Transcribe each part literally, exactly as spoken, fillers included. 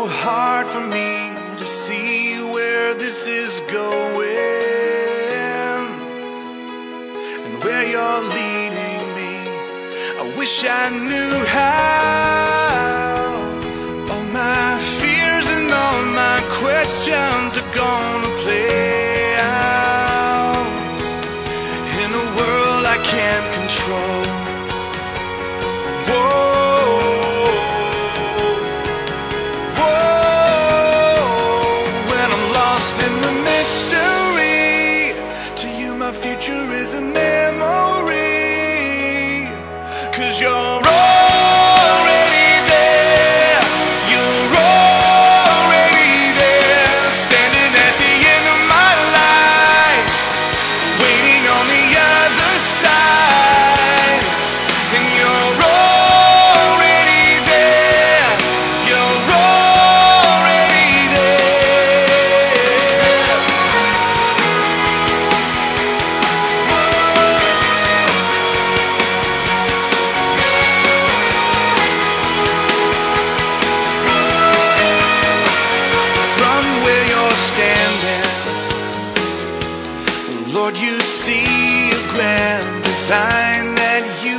so hard for me to see where this is going and where you're leading me. I wish I knew how. All my fears and all my questions are gonna play out in a world I can't control. In the mystery, to you my future is a memory. 'Cause you're already there, you're already there, standing at the end of my life, waiting on the other side. And you're already there, you're already there. From where you're standing, Lord, you see a grand design that you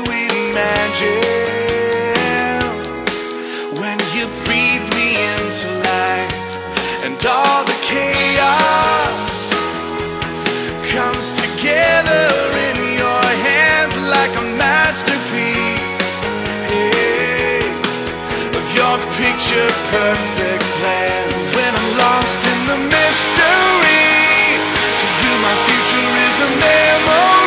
imagine when you breathe me into life, and all the chaos comes together in your hands like a masterpiece, hey, of your picture perfect plan. When I'm lost in the mystery, to you my future is a memory.